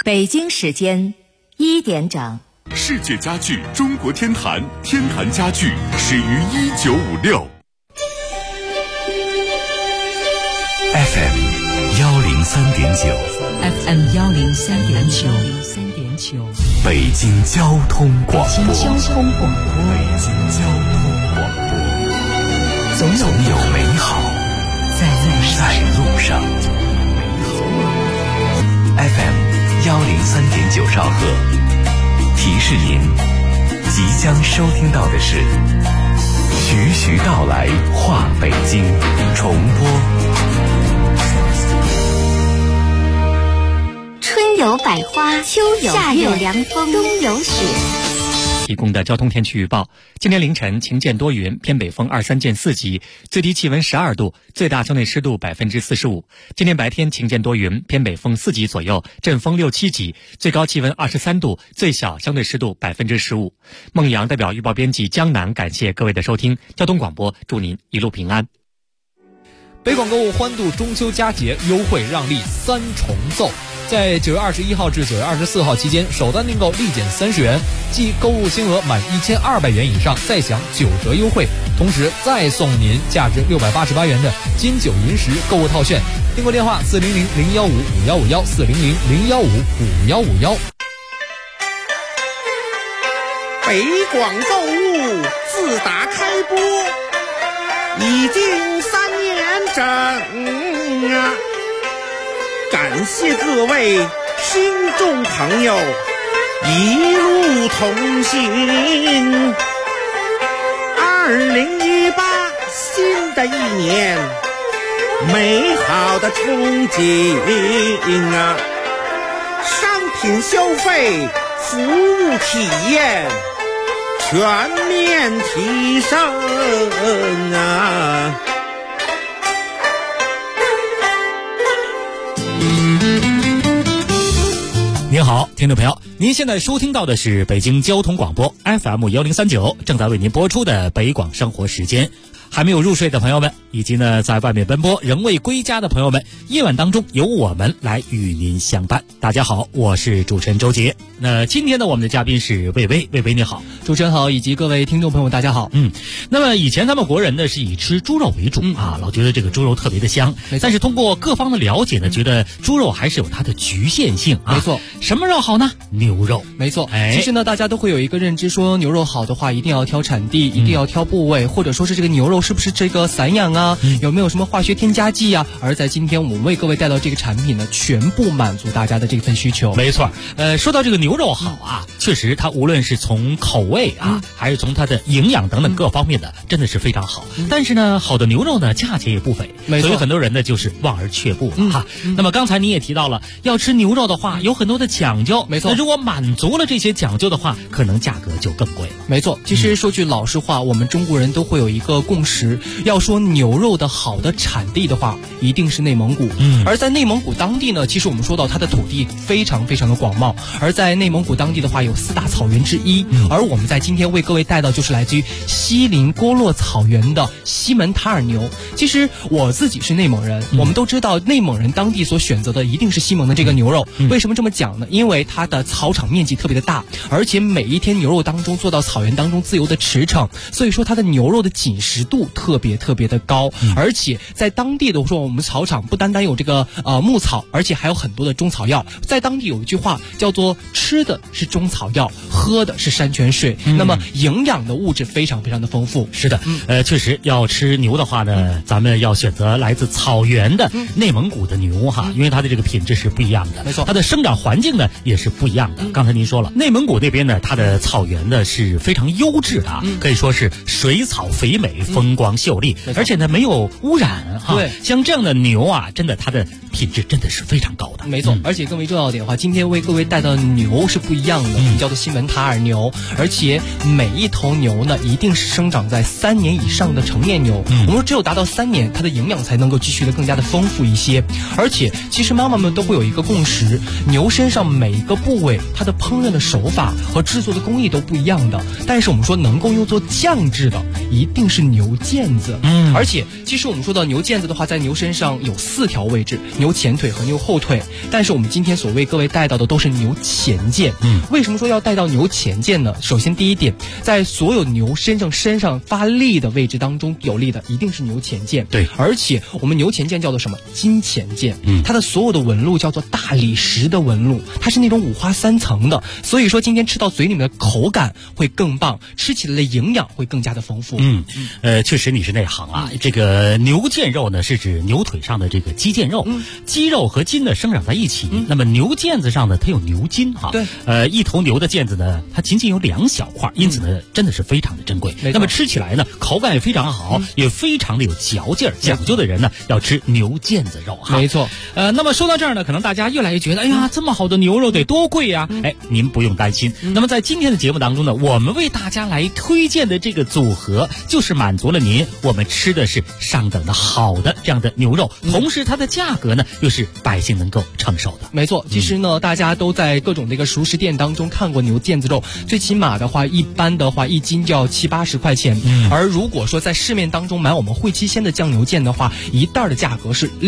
北京时间1点整。 世界家具中国天坛，天坛家具始于1956。FM 103.9 FM 103.9， 北京交通广播。 北京交通广播。 总有美好在路上。FM 103.9兆赫，提示您，即将收听到的是徐徐道来话北京重播。 春有百花，秋有夏有凉风，冬有雪。 提供的交通天气预报：今天凌晨晴见多云，偏北风2、3见4级，最低气温12度，最大相对湿度45%。今天白天晴见多云，偏北风4级左右，阵风6、7级，最高气温23度，最小相对湿度15%。孟阳代表预报编辑江南，感谢各位的收听。交通广播，祝您一路平安。 北广购物欢度中秋佳节，优惠让利3重奏。在9月21号至9月24号期间，首单订购立减30元，即购物金额满1200元以上再享9折优惠，同时再送您价值688元的金9银10购物套券。订购电话400-015-5151，400-015-5151。 北广购物自打开播已经3年整啊！感谢各位听众朋友一路同行。2018新的一年，美好的憧憬啊！商品消费、服务体验全面提升啊！ 您好，听众朋友，您现在收听到的是北京交通广播 FM 1039，正在为您播出的北广生活时间。还没有入睡的朋友们，以及呢在外面奔波仍未归家的朋友们，夜晚当中由我们来与您相伴。大家好，我是主持人周杰。那今天呢，我们的嘉宾是魏巍，魏巍你好。 主持人好，以及各位听众朋友大家好。 那么以前咱们国人呢是以吃猪肉为主老觉得这个猪肉特别的香，但是通过各方的了解呢，觉得猪肉还是有它的局限性啊。 没错， 什么肉好呢？牛肉。 没错，其实呢大家都会有一个认知，说牛肉好的话一定要挑产地，一定要挑部位，或者说是这个牛肉是不是这个散养啊，有没有什么化学添加剂啊？而在今天我们为各位带到这个产品呢，全部满足大家的这份需求。 没错，说到这个牛肉好啊，确实它无论是从口味啊，还是从它的营养等等各方面的，真的是非常好。但是呢，好的牛肉呢，价钱也不菲，所以很多人呢就是望而却步了哈。那么刚才你也提到了，要吃牛肉的话，有很多的讲究。 没错， 那如果满足了这些讲究的话，可能价格就更贵了。 没错，其实说句老实话，我们中国人都会有一个共识，要说牛肉的好的产地的话，一定是内蒙古。而在内蒙古当地呢，其实我们说到它的土地非常非常的广袤，而在内蒙古当地的话有4大草原之一，而我们在今天为各位带到就是来自于锡林郭勒草原的西门塔尔牛。其实我自己是内蒙人，我们都知道内蒙人当地所选择的一定是西蒙的这个牛肉。为什么这么讲呢？因为它的草场面积特别的大，而且每一天牛肉当中做到草原当中自由的驰骋，所以说它的牛肉的紧实度特别的高。而且在当地的说，我们草场不单单有这个牧草，而且还有很多的中草药。在当地有一句话叫做吃的是中草药，喝的是山泉水，那么营养的物质非常的丰富。 是的，确实要吃牛的话呢，咱们要选择来自草原的内蒙古的牛哈，因为它的这个品质是不一样的， 没错， 它的生长环境呢也是不一样的。刚才您说了，内蒙古那边呢，它的草原呢是非常优质的，可以说是水草肥美，风光秀丽，而且呢没有污染哈。 对， 像这样的牛啊，真的它的品质真的是非常高的。 没错，而且更为重要一点的话，今天为各位带到的牛是不一样的，叫做西门塔尔牛，而且每一头牛呢一定是生长在3年以上的成年牛。我们说只有达到3年，它的营养才能够继续的更加的丰富一些。而且其实妈妈们都会有一个共识，牛身上每一个部位它的烹饪的手法和制作的工艺都不一样的，但是我们说能够用作酱制的一定是牛腱子。而且其实我们说到牛腱子的话，在牛身上有4条位置， 牛前腿和牛后腿，但是我们今天所为各位带到的都是牛前腱。为什么说要带到牛前腱呢？首先第一点，在所有牛身上发力的位置当中，有力的一定是牛前腱。 对， 而且我们牛前腱叫做什么？金前腱。它的所有的纹路叫做大理石的纹路，它是那种五花三层的，所以说今天吃到嘴里面的口感会更棒，吃起来的营养会更加的丰富。 确实你是内行啊。这个牛腱肉呢，是指牛腿上的这个肌腱肉，肌肉和筋呢生长在一起。那么牛腱子上呢，它有牛筋哈。 对， 一头牛的腱子呢，它仅仅有2小块，因此呢，真的是非常的珍贵。那么吃起来呢，口感也非常好，也非常的有嚼劲儿。讲究的人呢，要吃牛腱子肉哈。 没错。 那么说到这儿呢，可能大家越来越觉得，哎呀，这么好的牛肉得多贵呀！您不用担心。那么在今天的节目当中呢，我们为大家来推荐的这个组合，就是满足了您我们吃的是上等的好的这样的牛肉，同时它的价格呢又是百姓能够承受的。 没错，其实呢，大家都在各种的一个熟食店当中看过牛腱子肉，最起码的话，一般的话1斤就要70-80块钱。而如果说在市面当中买我们汇七鲜的酱牛腱的话，一袋的价格是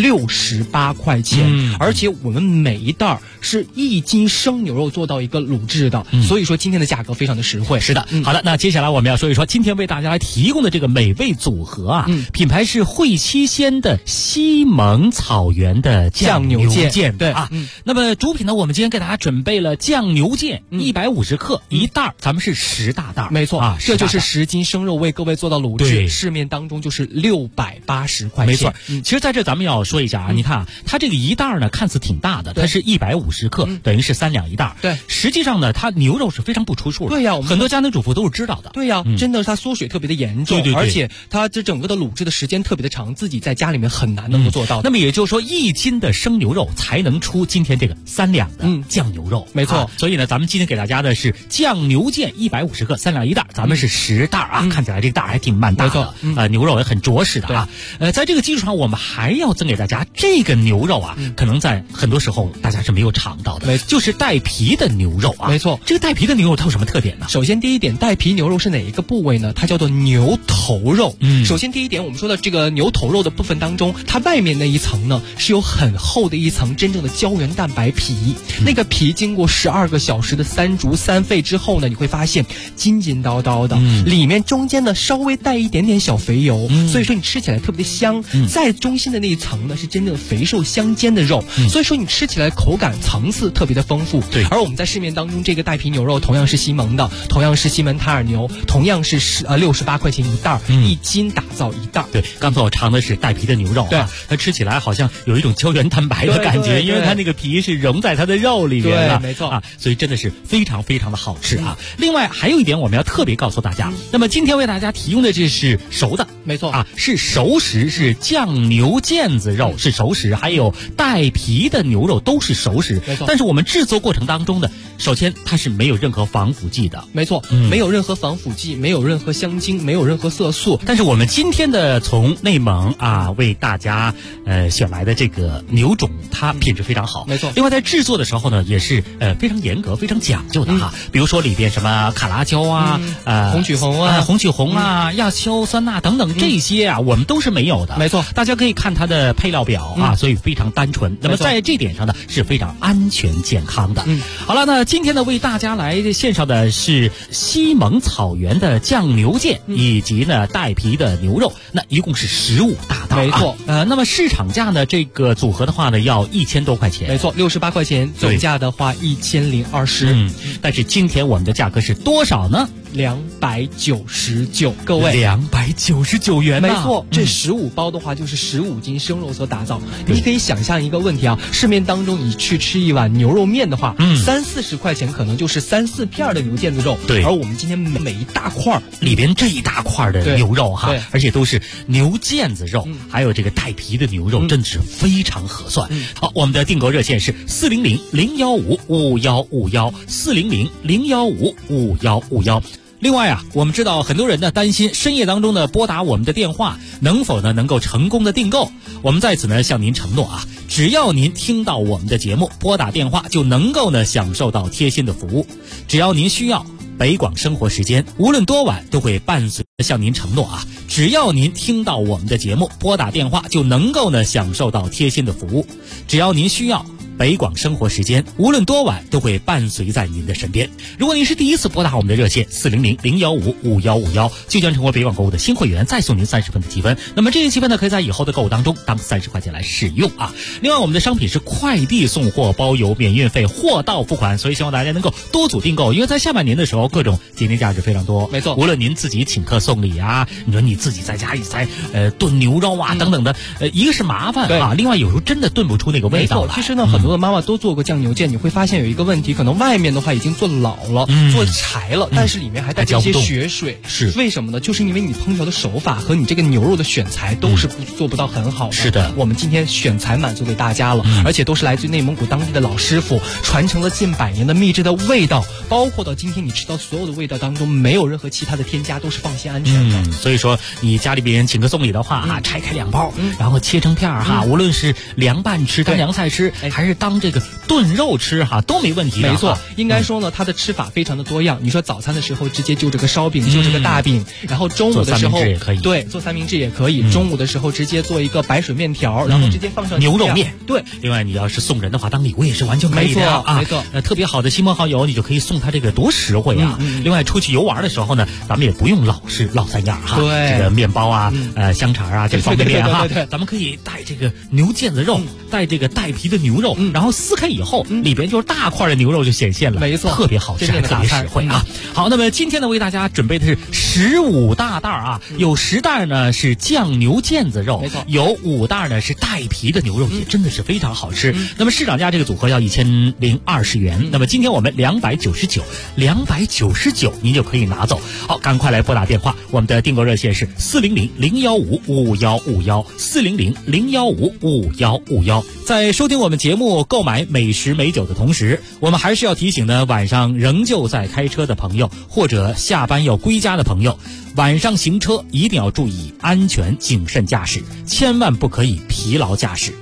68块钱，而且我们每一袋是1斤生牛肉做到一个卤制的，所以说今天的价格非常的实惠。 是的，好的，那接下来我们要说一说今天为大家来提供的这个美味组合啊，品牌是汇七鲜的西蒙草原的酱牛腱。 对啊，那么主品呢，我们今天给大家准备了酱牛腱150克一袋，咱们是10大袋。 没错啊， 这就是10斤生肉为各位做到卤制，市面当中就是680块钱。 没错，其实在这咱们要说一下啊，你看啊，它这个一袋呢看似挺大的，它是150克，等于是3两一袋。 对， 实际上呢，它牛肉是非常不出数的。 对呀， 很多家庭主妇都是知道的。 对呀，真的它缩水特别的严重， 对， 而且它这整个的卤制的时间特别的长，自己在家里面很难能够做到。 那么也就是说，1斤的生牛肉才能出今天这个3两的酱牛肉。 没错， 所以呢，咱们今天给大家的是酱牛腱150克3两一袋，咱们是10袋啊，看起来这个袋还挺蛮大的，牛肉也很着实的啊。在这个基础上，我们还要赠给大家这个牛肉啊，可能在很多时候大家是没有尝到的，就是带皮的牛肉啊。 没错， 这个带皮的牛肉它有什么特点呢？ 首先第一点，带皮牛肉是哪一个部位呢？它叫做牛头肉。首先第一点，我们说的这个牛头肉的部分当中，它外面那一层呢是有很厚的一层真正的胶原蛋白皮，那个皮经过12个小时的3煮3沸之后呢，你会发现筋筋道道的，里面中间呢稍微带一点点小肥油，所以说你吃起来特别的香。在中心的那一层呢是真正肥瘦相间的肉，所以说你吃起来口感层次特别的丰富。 对， 而我们在市面当中这个带皮牛肉同样是西蒙的，同样是西门塔尔牛，同样是68块钱一袋，1斤打造一袋。 对，刚才我尝的是带皮的牛肉， 对， 它吃起来好像有一种胶原蛋白的感觉，因为它那个皮是融在它的肉里面的， 没错啊，所以真的是非常非常的好吃啊。另外还有一点我们要特别告诉大家，那么今天为大家提供的这是熟的， 没错啊，是熟食，是酱牛腱子肉是熟食，还有带皮的牛肉都是熟食， 没错。 但是我们制作过程当中呢，首先它是没有任何防腐剂的， 没错，没有任何防腐剂，没有任何香精，没有任何色素。 但是我们今天的从内蒙啊为大家选来的这个牛种，它品质非常好， 没错。 另外在制作的时候呢，也是非常严格、非常讲究的哈。比如说里边什么卡拉椒啊、 红曲红啊、 红曲红啊、亚硝酸钠等等这些啊，我们都是没有的。 没错， 大家可以看它的配料表啊，所以非常单纯。那么在这点上呢，是非常安全健康的。好了，那今天呢为大家来献上的是西蒙草原的酱牛腱，以及呢带皮的牛肉，那一共是15大袋。 没错， 那么市场价呢这个组合的话呢要1000多块钱。 没错，68块钱，总价的话1020。 但是今天我们的价格是多少呢 ？299，各位 ，299元。 没错，这15包的话就是15斤生肉所打造。你可以想象一个问题啊，市面当中你去吃一碗牛肉面的话，30-40块钱可能就是3-4片的牛腱子肉。 对， 而我们今天每一大块里边这一大块的牛肉哈，而且都是牛腱子肉，还有这个带皮的牛肉，真的是非常合算。好，我们的订购热线是400-015-5151，400-015-5151。另外啊，我们知道很多人呢担心深夜当中呢拨打我们的电话能否呢能够成功的订购，我们在此呢向您承诺啊，只要您听到我们的节目，拨打电话就能够呢享受到贴心的服务。只要您需要北广生活时间，无论多晚都会伴随向您承诺啊，只要您听到我们的节目，拨打电话就能够呢享受到贴心的服务。只要您需要，北广生活时间无论多晚都会伴随在您的身边。如果您是第一次拨打我们的热线400-015-5151，就将成为北广购物的新会员，再送您30分的积分。那么这些积分呢，可以在以后的购物当中当30块钱来使用啊。另外，我们的商品是快递送货，包邮免运费，货到付款，所以希望大家能够多组订购，因为在下半年的时候，各种节点价值非常多。 没错， 无论您自己请客送礼啊，你说你自己在家里在炖牛肉啊等等的，一个是麻烦啊，另外有时候真的炖不出那个味道来。 其实呢，很多的妈妈都做过酱牛腱，你会发现有一个问题，可能外面的话已经做老了，做柴了，但是里面还带着一些血水。 是为什么呢？就是因为你烹调的手法和你这个牛肉的选材都是做不到很好的。 是的， 我们今天选材满足给大家了，而且都是来自于内蒙古当地的老师傅，传承了近100年的秘制的味道，包括到今天你吃到所有的味道当中，没有任何其他的添加，都是放心安全的。 所以说你家里别人请客送礼的话拆开2包，然后切成片哈，无论是凉拌吃、当凉菜吃，还是当这个炖肉吃哈，都没问题的。 没错，应该说呢，它的吃法非常的多样。你说早餐的时候直接就这个烧饼，就这个大饼，然后中午的时候做三明治也可以， 对，做三明治也可以。中午的时候直接做一个白水面条，然后直接放上牛肉面。 对， 另外你要是送人的话，当礼物也是完全可以的啊。 没错， 特别好的亲朋好友，你就可以送他这个多实惠啊。另外出去游玩的时候呢，咱们也不用老是落3样哈。 对， 这个面包啊，香肠啊，这个方便面哈，咱们可以带这个牛腱子肉，带这个带皮的牛肉，然后撕开以后，里边就是大块的牛肉就显现了， 没错， 特别好吃，还特别实惠啊。好，那么今天呢，为大家准备的是15大袋啊，有10袋呢是酱牛腱子肉， 没错， 有5袋呢是带皮的牛肉，也真的是非常好吃。那么市场价这个组合要1020元，那么今天我们299，您就可以拿走。好，赶快来拨打电话，我们的订购热线是400-015-5151，400-015-5151。在收听我们节目、购买美食美酒的同时，我们还是要提醒呢，晚上仍旧在开车的朋友，或者下班要归家的朋友，晚上行车一定要注意安全，谨慎驾驶，千万不可以疲劳驾驶。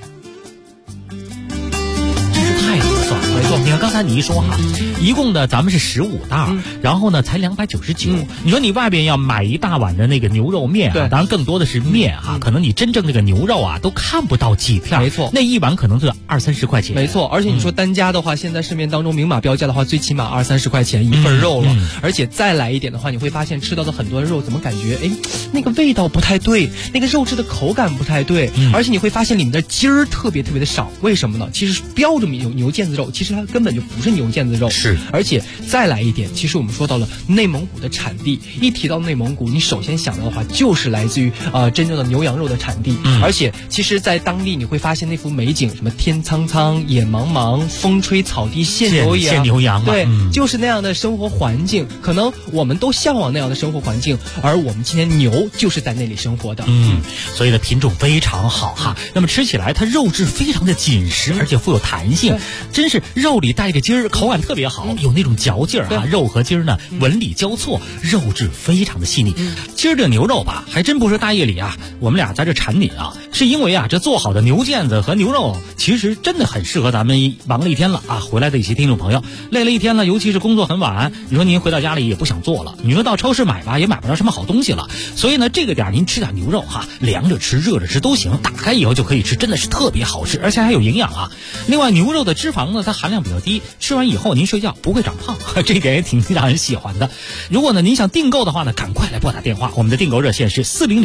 这是太合算了。没错，你看刚才你一说哈，一共呢咱们是15袋，然后呢才299。你说你外边要买一大碗的那个牛肉面啊，当然更多的是面哈，可能你真正那个牛肉啊都看不到几片， 没错， 那一碗可能就20-30块钱。 没错，而且你说单价的话，现在市面当中明码标价的话，最起码20-30块钱一份肉了。而且再来一点的话，你会发现吃到的很多肉怎么感觉那个味道不太对，那个肉质的口感不太对，而且你会发现里面的筋儿特别的少。为什么呢？其实标着牛腱子肉，其实它根本就不是牛腱子肉。 是， 而且再来一点，其实我们说到了内蒙古的产地，一提到内蒙古，你首先想到的话就是来自于真正的牛羊肉的产地。而且其实在当地你会发现那幅美景，什么天苍苍野茫茫，风吹草低见牛羊，对，就是那样的生活环境。可能我们都向往那样的生活环境，而我们今天牛就是在那里生活的。 所以呢品种非常好哈。那么吃起来它肉质非常的紧实，而且富有弹性，真是肉里带着筋儿，口感特别好，有那种嚼劲儿哈。肉和筋儿呢纹理交错，肉质非常的细腻。今儿这牛肉吧，还真不是大夜里啊我们俩在这馋你啊，是因为啊这做好的牛腱子和牛肉其实真的很适合咱们忙了一天了啊回来的一些听众朋友，累了一天了，尤其是工作很晚，你说您回到家里也不想做了，你说到超市买吧也买不着什么好东西了，所以呢这个点您吃点牛肉哈，凉着吃热着吃都行，打开以后就可以吃，真的是特别好吃，而且还有营养啊。另外牛肉的脂肪呢它含量比较低，吃完以后您睡觉不会长胖，这一点也挺让人喜欢的。如果呢您想订购的话呢，赶快来拨打电话，我们的订购热线是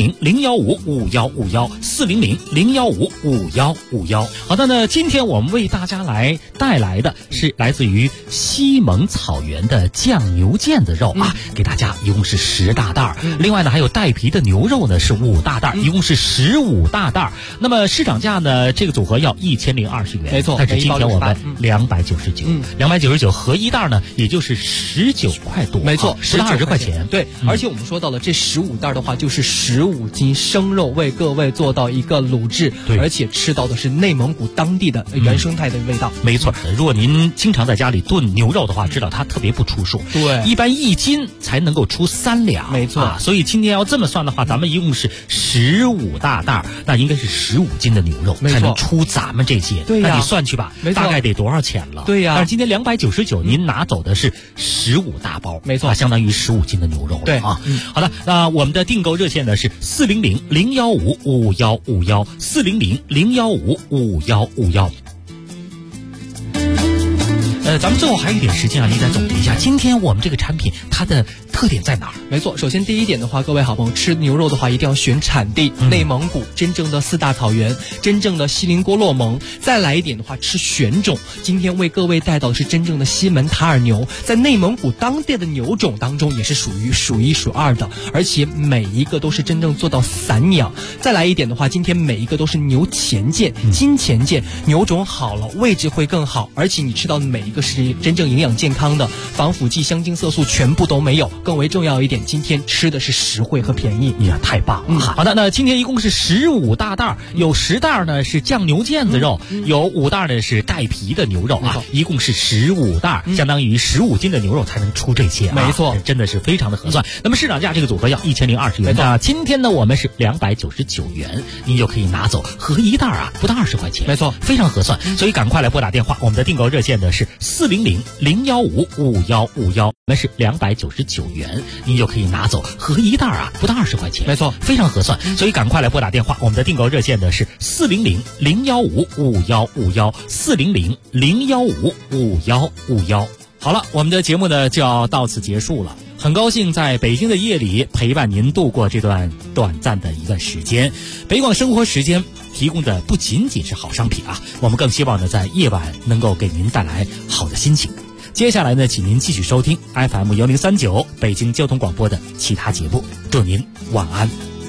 400-015-5151，400-015-5151。好的呢，今天我们为大家来带来的是来自于西蒙草原的酱牛腱子肉啊，给大家一共是10大袋，另外呢还有带皮的牛肉呢是5大袋，一共是15大袋。那么市场价呢这个组合要1020元， 没错， 但是今天我们299，299合一袋呢也就是19块多， 没错 ，10-20块钱。 对，而且我们说到了这15袋的话，就是15斤生肉为各位做到一个卤制，而且吃到的是内蒙古当地的原生态的味道。 没错，如果您经常在家里炖牛肉的话，知道它特别不出数， 对， 一般1斤才能够出3两， 没错。 所以今天要这么算的话，咱们一共是15大袋，那应该是15斤的牛肉才能出咱们这些。 对呀， 那你算去吧，大概得多少钱了？ 对呀， 但是今天299，您拿走的是15大包， 没错， 相当于15斤的牛肉了。 对啊，好的，那我们的订购热线呢是400-015-5151，400-015-5151。咱们最后还有一点时间啊，您再总结一下，今天我们这个产品它的特点在哪儿？ 没错，首先第一点的话，各位好朋友吃牛肉的话，一定要选产地，内蒙古真正的4大草原，真正的锡林郭勒盟。再来一点的话，吃选种。今天为各位带到的是真正的西门塔尔牛，在内蒙古当地的牛种当中也是属于数1数2的，而且每一个都是真正做到散养。再来一点的话，今天每一个都是牛前腱、金前腱，牛种好了，位置会更好，而且你吃到的每一个是真正营养健康的，防腐剂、香精、色素全部都没有。更为重要一点，今天吃的是实惠和便宜。 呀，太棒了！好的，那今天一共是15大袋，有10袋呢是酱牛腱子肉，有5袋呢是带皮的牛肉啊，一共是15袋，相当于15斤的牛肉才能出这些啊。 没错， 真的是非常的合算。那么市场价这个组合要1020元，那今天呢我们是299元，您就可以拿走，合一袋啊不到20块钱， 没错， 非常合算。所以赶快来拨打电话，我们的订购热线呢是400-015-5151，我们是299元，您就可以拿走，合一袋啊不到20块钱， 没错， 非常合算。所以赶快来拨打电话，我们的订购热线呢是400-015-5151，400-015-5151。好了，我们的节目呢就要到此结束了。很高兴在北京的夜里陪伴您度过这段短暂的一段时间。北广生活时间提供的不仅仅是好商品啊，我们更希望呢在夜晚能够给您带来好的心情。接下来呢，请您继续收听 FM1039 北京交通广播的其他节目。祝您晚安。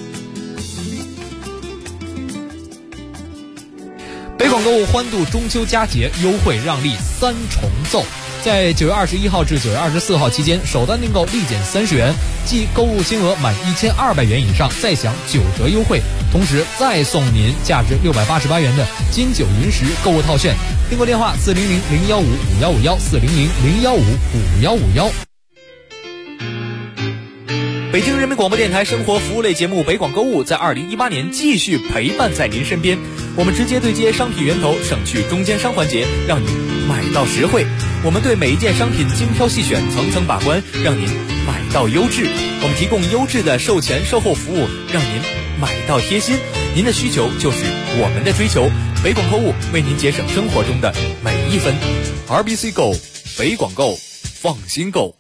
北广购物欢度中秋佳节，优惠让利3重奏。在9月21号至9月24号期间，首单订购立减30元，即购物金额满1200元以上再享9折优惠，同时再送您价值688元的金九银十购物套券。订购电话400-015-5151，400-015-5151。北京人民广播电台生活服务类节目北广购物在2018年继续陪伴在您身边，我们直接对接商品源头，省去中间商环节，让你买到实惠。我们对每一件商品精挑细选，层层把关，让您买到优质。我们提供优质的售前售后服务，让您买到贴心。您的需求就是我们的追求，北广购物为您节省生活中的每一分。RBC Go， 北广购，放心购。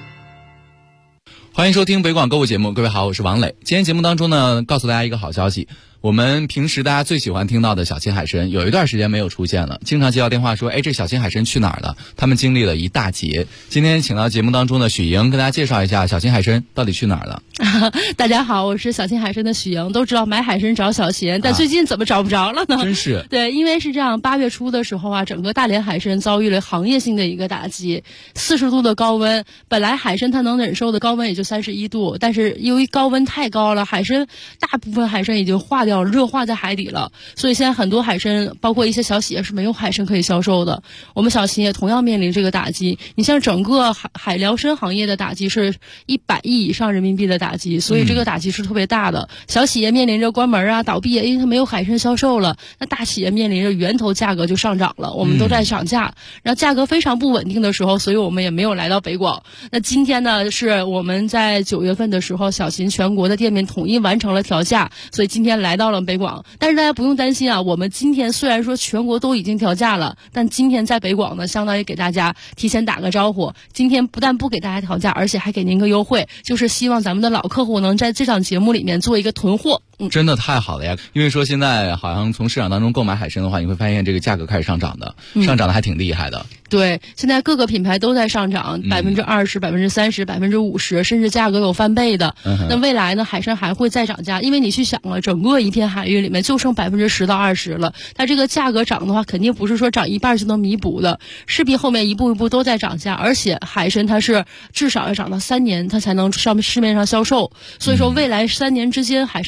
欢迎收听北广购物节目，各位好，我是王磊。今天节目当中呢，告诉大家一个好消息，我们平时大家最喜欢听到的小青海参有一段时间没有出现了，经常接到电话说，这小青海参去哪儿了？他们经历了一大劫。今天请到节目当中的许莹跟大家介绍一下小青海参到底去哪儿了。 大家好，我是小青海参的许莹。都知道买海参找小秦，但最近怎么找不着了呢？ 真是。 对，因为是这样，8月初的时候啊，整个大连海参遭遇了行业性的一个打击，40度的高温，本来海参它能忍受的高温也就31度，但是由于高温太高了，海参大部分海参已经化掉了，热化在海底了，所以现在很多海参，包括一些小企业是没有海参可以销售的。我们小企业同样面临这个打击。你像整个海辽参行业的打击是100亿以上人民币的打击，所以这个打击是特别大的。小企业面临着关门啊、倒闭啊，因为它没有海参销售了。那大企业面临着源头价格就上涨了，我们都在涨价，然后价格非常不稳定的时候，所以我们也没有来到北广。那今天呢，是我们在9月份的时候，小秦全国的店面统一完成了调价，所以今天来到了北广。但是大家不用担心啊，我们今天虽然说全国都已经调价了，但今天在北广呢，相当于给大家提前打个招呼。今天不但不给大家调价，而且还给您个优惠，就是希望咱们的老客户能在这档节目里面做一个囤货。 真的太好了呀！因为说现在好像从市场当中购买海参的话，你会发现这个价格开始上涨的，上涨的还挺厉害的。 对，现在各个品牌都在上涨，20%、30%、50%，甚至价格有翻倍的。那未来呢，海参还会再涨价，因为你去想了，整个一片海域里面就剩10%到20%了，它这个价格涨的话，肯定不是说涨一半就能弥补的，势必后面一步一步都在涨价。而且海参它是至少要涨到3年，它才能上市面上销售，所以说未来3年之间海参都会在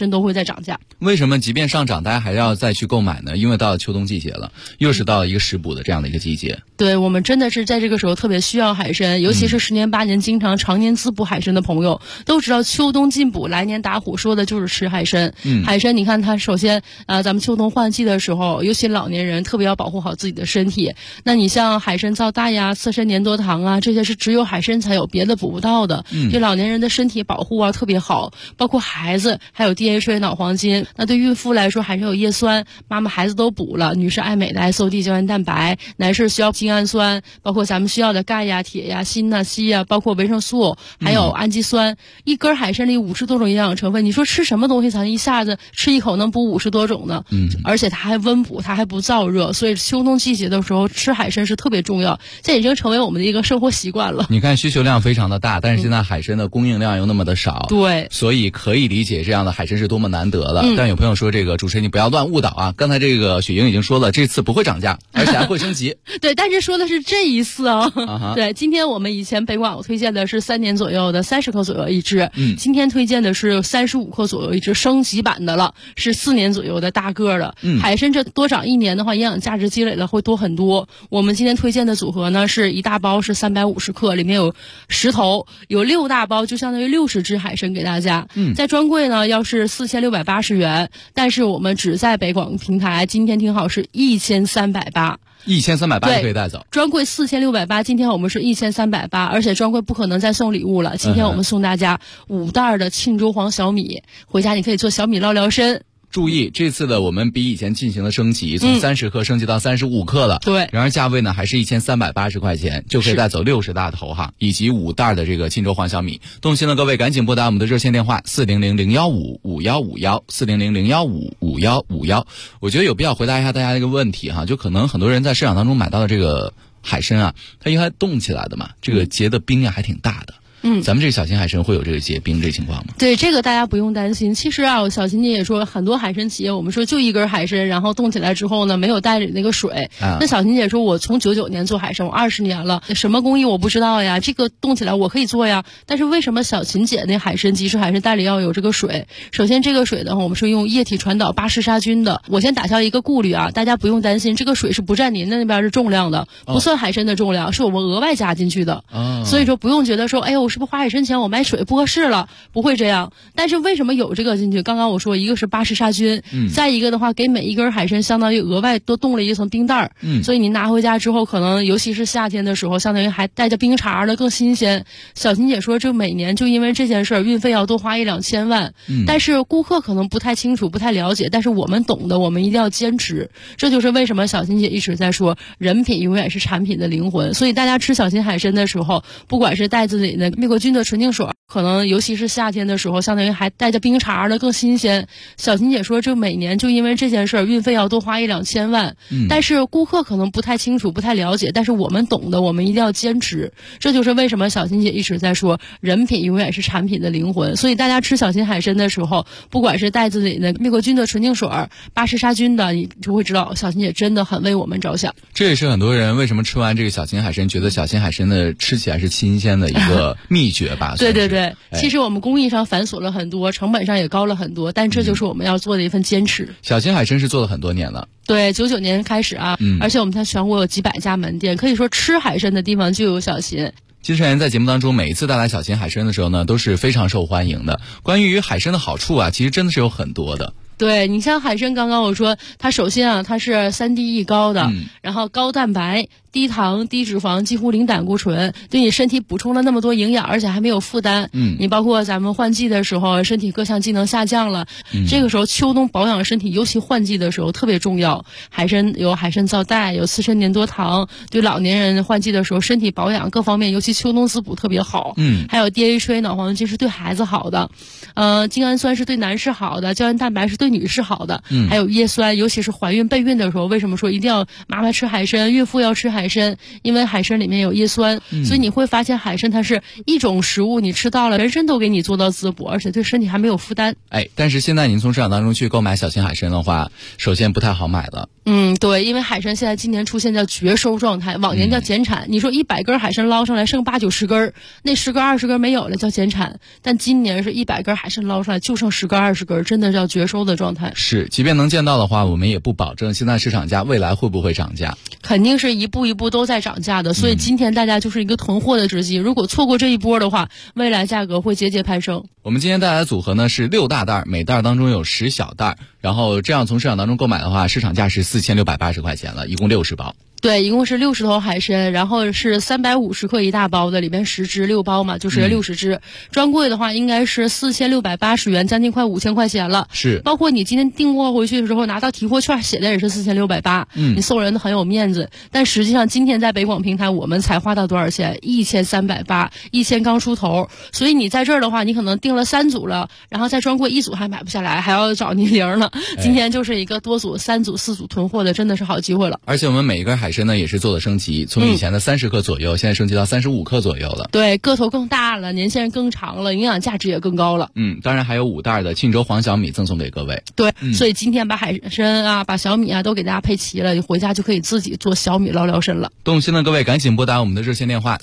在涨价。 为什么即便上涨，大家还要再去购买呢？因为到了秋冬季节了，又是到了一个食补的这样的一个季节。 对，我们真的是在这个时候特别需要海参，尤其是10年8年经常常年滋补海参的朋友，都知道秋冬进补，来年打虎，说的就是吃海参。海参你看它首先咱们秋冬换季的时候，尤其老年人特别要保护好自己的身体。那你像海参皂苷呀、刺参粘多糖啊，这些是只有海参才有，别的补不到的。对老年人的身体保护啊特别好，包括孩子还有 DHA 脑黄金。那对孕妇来说，还是有叶酸，妈妈孩子都补了。女士爱美的 SOD 胶原蛋白，男士需要精氨酸，包括咱们需要的钙呀、铁呀、锌呐、硒呀，包括维生素，还有氨基酸。一根海参里50多种营养成分，你说吃什么东西才能一下子吃一口能补50多种呢？而且它还温补，它还不燥热，所以秋冬季节的时候吃海参是特别重要，这已经成为我们的一个生活习惯了。 你看需求量非常的大，但是现在海参的供应量又那么的少， 对， 所以可以理解这样的海参是多么难得了。但有朋友说，这个主持人你不要乱误导啊！刚才这个雪莹已经说了，这次不会涨价，而且还会升级。 对，但是说的是这一次啊。对，今天我们以前北广推荐的是3年左右的30克左右一只，今天推荐的是35克左右一只，升级版的了，是4年左右的大个的。海参这多长1年的话，营养价值积累了会多很多。我们今天推荐的组合呢，是一大包是350克，里面有10头，有6大包，就相当于60只海参给大家。在专柜呢要是4680元，但是我们只在北广平台，今天听好是1380。 1380就可以带走， 专柜4680，今天我们是1380，而且专柜不可能再送礼物了。今天我们送大家5袋的沁州黄小米，回家你可以做小米捞聊参。 注意，这次的我们比以前进行了升级，从30克升级到35克了。 对， 然而价位呢还是1380块钱，就可以带走60大头哈，以及5袋的这个沁州黄小米。动心的各位赶紧拨打我们的热线电话400-015-5151，400-015-5151。我觉得有必要回答一下大家一个问题哈，就可能很多人在市场当中买到的这个海参啊，它应该冻起来的嘛，这个结的冰呀还挺大的。咱们这个小型海参会有这个结冰这情况吗？ 对，这个大家不用担心。其实啊，小琴姐也说，很多海参企业，我们说就一根海参，然后冻起来之后呢，没有带着那个水。那小琴姐说，我从99年做海参，我20年了，什么工艺我不知道呀，这个冻起来我可以做呀。但是为什么小琴姐那海参即食海参袋里要有这个水？首先这个水的话，我们是用液体传导巴氏杀菌的。我先打消一个顾虑啊，大家不用担心，这个水是不占您的那边是重量的，不算海参的重量，是我们额外加进去的。所以说不用觉得说，哎呦，我是不是花海参钱我买水不合适了？不会这样。但是为什么有这个进去？刚刚我说一个是巴氏杀菌，再一个的话给每一根海参相当于额外多冻了一层冰袋所以你拿回家之后，可能尤其是夏天的时候，相当于还带着冰碴的更新鲜。小琴姐说，这每年就因为这件事儿，运费要多花1-2千万。但是顾客可能不太清楚、不太了解，但是我们懂的，我们一定要坚持。这就是为什么小琴姐一直在说，人品永远是产品的灵魂。所以大家吃小琴海参的时候，不管是袋子里的灭活菌的纯净水，可能尤其是夏天的时候，相当于还带着冰碴的更新鲜。小琴姐说，这每年就因为这件事儿，运费要多花1-2千万。但是顾客可能不太清楚、不太了解，但是我们懂的，我们一定要坚持。这就是为什么小琴姐一直在说，人品永远是产品的灵魂。所以大家吃小琴海参的时候，不管是袋子里的灭活菌的纯净水、巴氏杀菌的，你就会知道小琴姐真的很为我们着想。 这也是很多人为什么吃完这个小琴海参，觉得小琴海参的吃起来是新鲜的一个秘诀吧。 对对对，其实我们工艺上繁琐了很多，成本上也高了很多，但这就是我们要做的一份坚持。 小琴海参是做了很多年了。 对，99年开始啊，而且我们在全国有几百家门店，可以说吃海参的地方就有小琴。 其实人在节目当中每一次带来小琴海参的时候呢，都是非常受欢迎的。关于海参的好处啊，其实真的是有很多的。 对，你像海参，刚刚我说它首先啊，它是3D 高的，然后高蛋白、低糖、低脂肪，几乎零胆固醇，对你身体补充了那么多营养，而且还没有负担。你包括咱们换季的时候，身体各项机能下降了，这个时候秋冬保养身体，尤其换季的时候特别重要。海参有海参皂苷，有刺参粘多糖，对老年人换季的时候身体保养各方面，尤其秋冬滋补特别好。还有 DHA 脑黄金是对孩子好的，精氨酸是对男士好的，胶原蛋白是对女士好的，还有叶酸，尤其是怀孕备孕的时候，为什么说一定要妈妈吃海参，孕妇要吃海参？因为海参里面有叶酸，所以你会发现海参它是一种食物，你吃到了全身都给你做到滋补，而且对身体还没有负担。 但是现在您从市场当中去购买小琴海参的话，首先不太好买了。 对，因为海参现在今年出现叫绝收状态，往年叫减产。你说100根海参捞上来剩8、90根，那10根、20根没有了叫减产，但今年是100根海参捞出来就剩10根、20根，真的叫绝收的状态。 是，即便能见到的话，我们也不保证现在市场价未来会不会涨价， 肯定是一步一步都在涨价的，所以今天大家就是一个囤货的时机，如果错过这一波的话，未来价格会节节攀升。 我们今天带来的组合呢是6大袋，每袋当中有10小袋，然后这样从市场当中购买的话，市场价是4680块钱了，一共60包。 对，一共是60头海参，然后是350克一大包的，里边10只6包嘛，就是60只。专柜的话应该是4680元，将近快5000块钱了。 是， 包括你今天订货回去的时候拿到提货券，写的也是4680，你送人都很有面子。但实际上今天在北广平台我们才花到多少钱？1380，1000刚出头。所以你在这儿的话，你可能订了3组了，然后在专柜1组还买不下来，还要找你零了。今天就是一个多组、3组、4组囤货的，真的是好机会了。 而且我们每一根海参呢也是做了升级，从以前的30克左右，现在升级到35克左右了。 对，个头更大了，年限更长了，营养价值也更高了。 当然还有5袋的庆州黄小米赠送给各位。 对，所以今天把海参啊、把小米啊都给大家配齐了，你回家就可以自己做小米捞聊参了。 动心的各位赶紧拨打我们的热线电话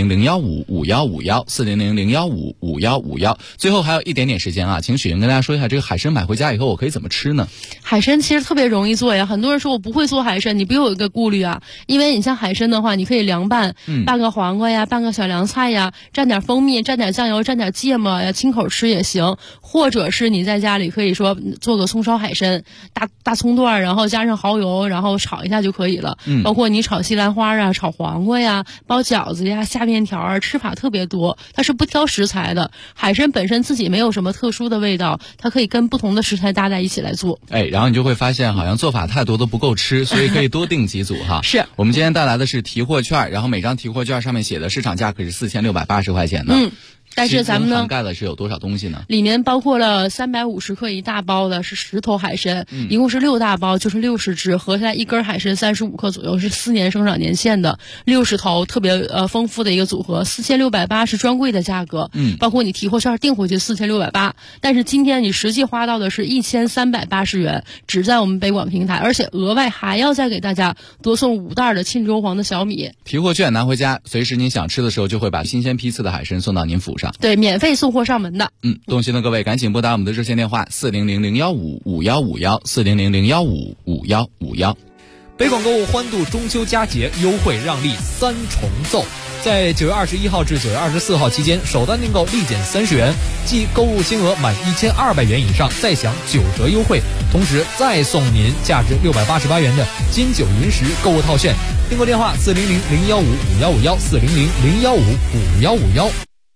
400-015-5151，400-015-5151。最后还有一点点时间啊，请许莹跟大家说一下，这个海参买回家以后我可以怎么吃呢？ 海参其实特别容易做呀，很多人说我不会做海参，你不用有一个顾虑啊，因为你像海参的话，你可以凉拌，拌个黄瓜呀，拌个小凉菜呀，蘸点蜂蜜，蘸点酱油，蘸点芥末呀，清口吃也行。或者是你在家里可以说做个葱烧海参，大葱段，然后加上蚝油，然后炒一下就可以了。包括你炒西兰花啊，炒黄瓜呀，包饺子呀，下面条啊，吃法特别多。它是不挑食材的，海参本身自己没有什么特殊的味道，它可以跟不同的食材搭在一起来做。 然后你就会发现好像做法太多都不够吃，所以可以多订几组哈。 是， 我们今天带来的是提货券，然后每张提货券上面写的市场价可是4680块钱的。 但是咱们呢， 涵盖的是有多少东西呢？ 里面包括了350克一大包的，是10头海参，一共是6大包，就是60只，合下来一根海参35克左右，是4年生长年限的60头，特别丰富的一个组合，4680是专柜的价格，包括你提货券订回去4680，但是今天你实际花到的是1380元，只在我们北广平台，而且额外还要再给大家多送5袋的庆州黄的小米。 提货券拿回家，随时您想吃的时候，就会把新鲜批次的海参送到您府上。 对，免费送货上门的。 动心的各位赶紧拨打我们的热线电话400-015-5151，400-015-5151。 北广购物欢度中秋佳节优惠让利3重奏，在9月21号至9月24号期间，首单订购立减30元，即购物金额满1200元以上再享9折优惠，同时再送您价值688元的金九银十购物套券。订购电话400-015-5151，400-015-5151。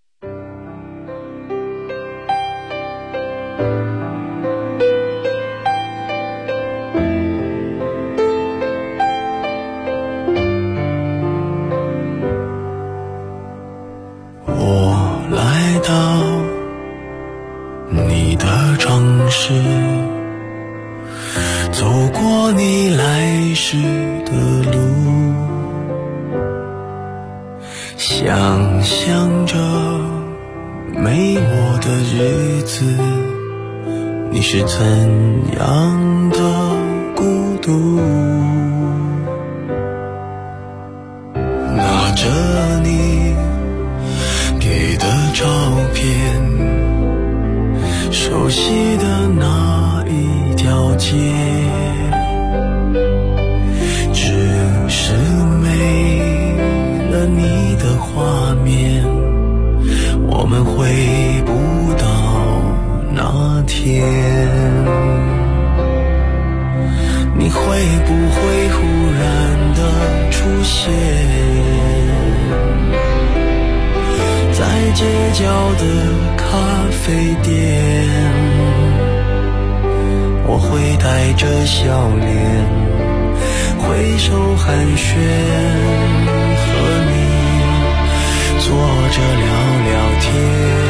走过你来时的路，想象着没我的日子，你是怎样的孤独，拿着你给的照片，熟悉的那一条街，只是没了你的画面，我们回不到那天。你会不会忽然的出现在街角的咖啡店，我会带着笑脸挥手寒暄，和你坐着聊聊天。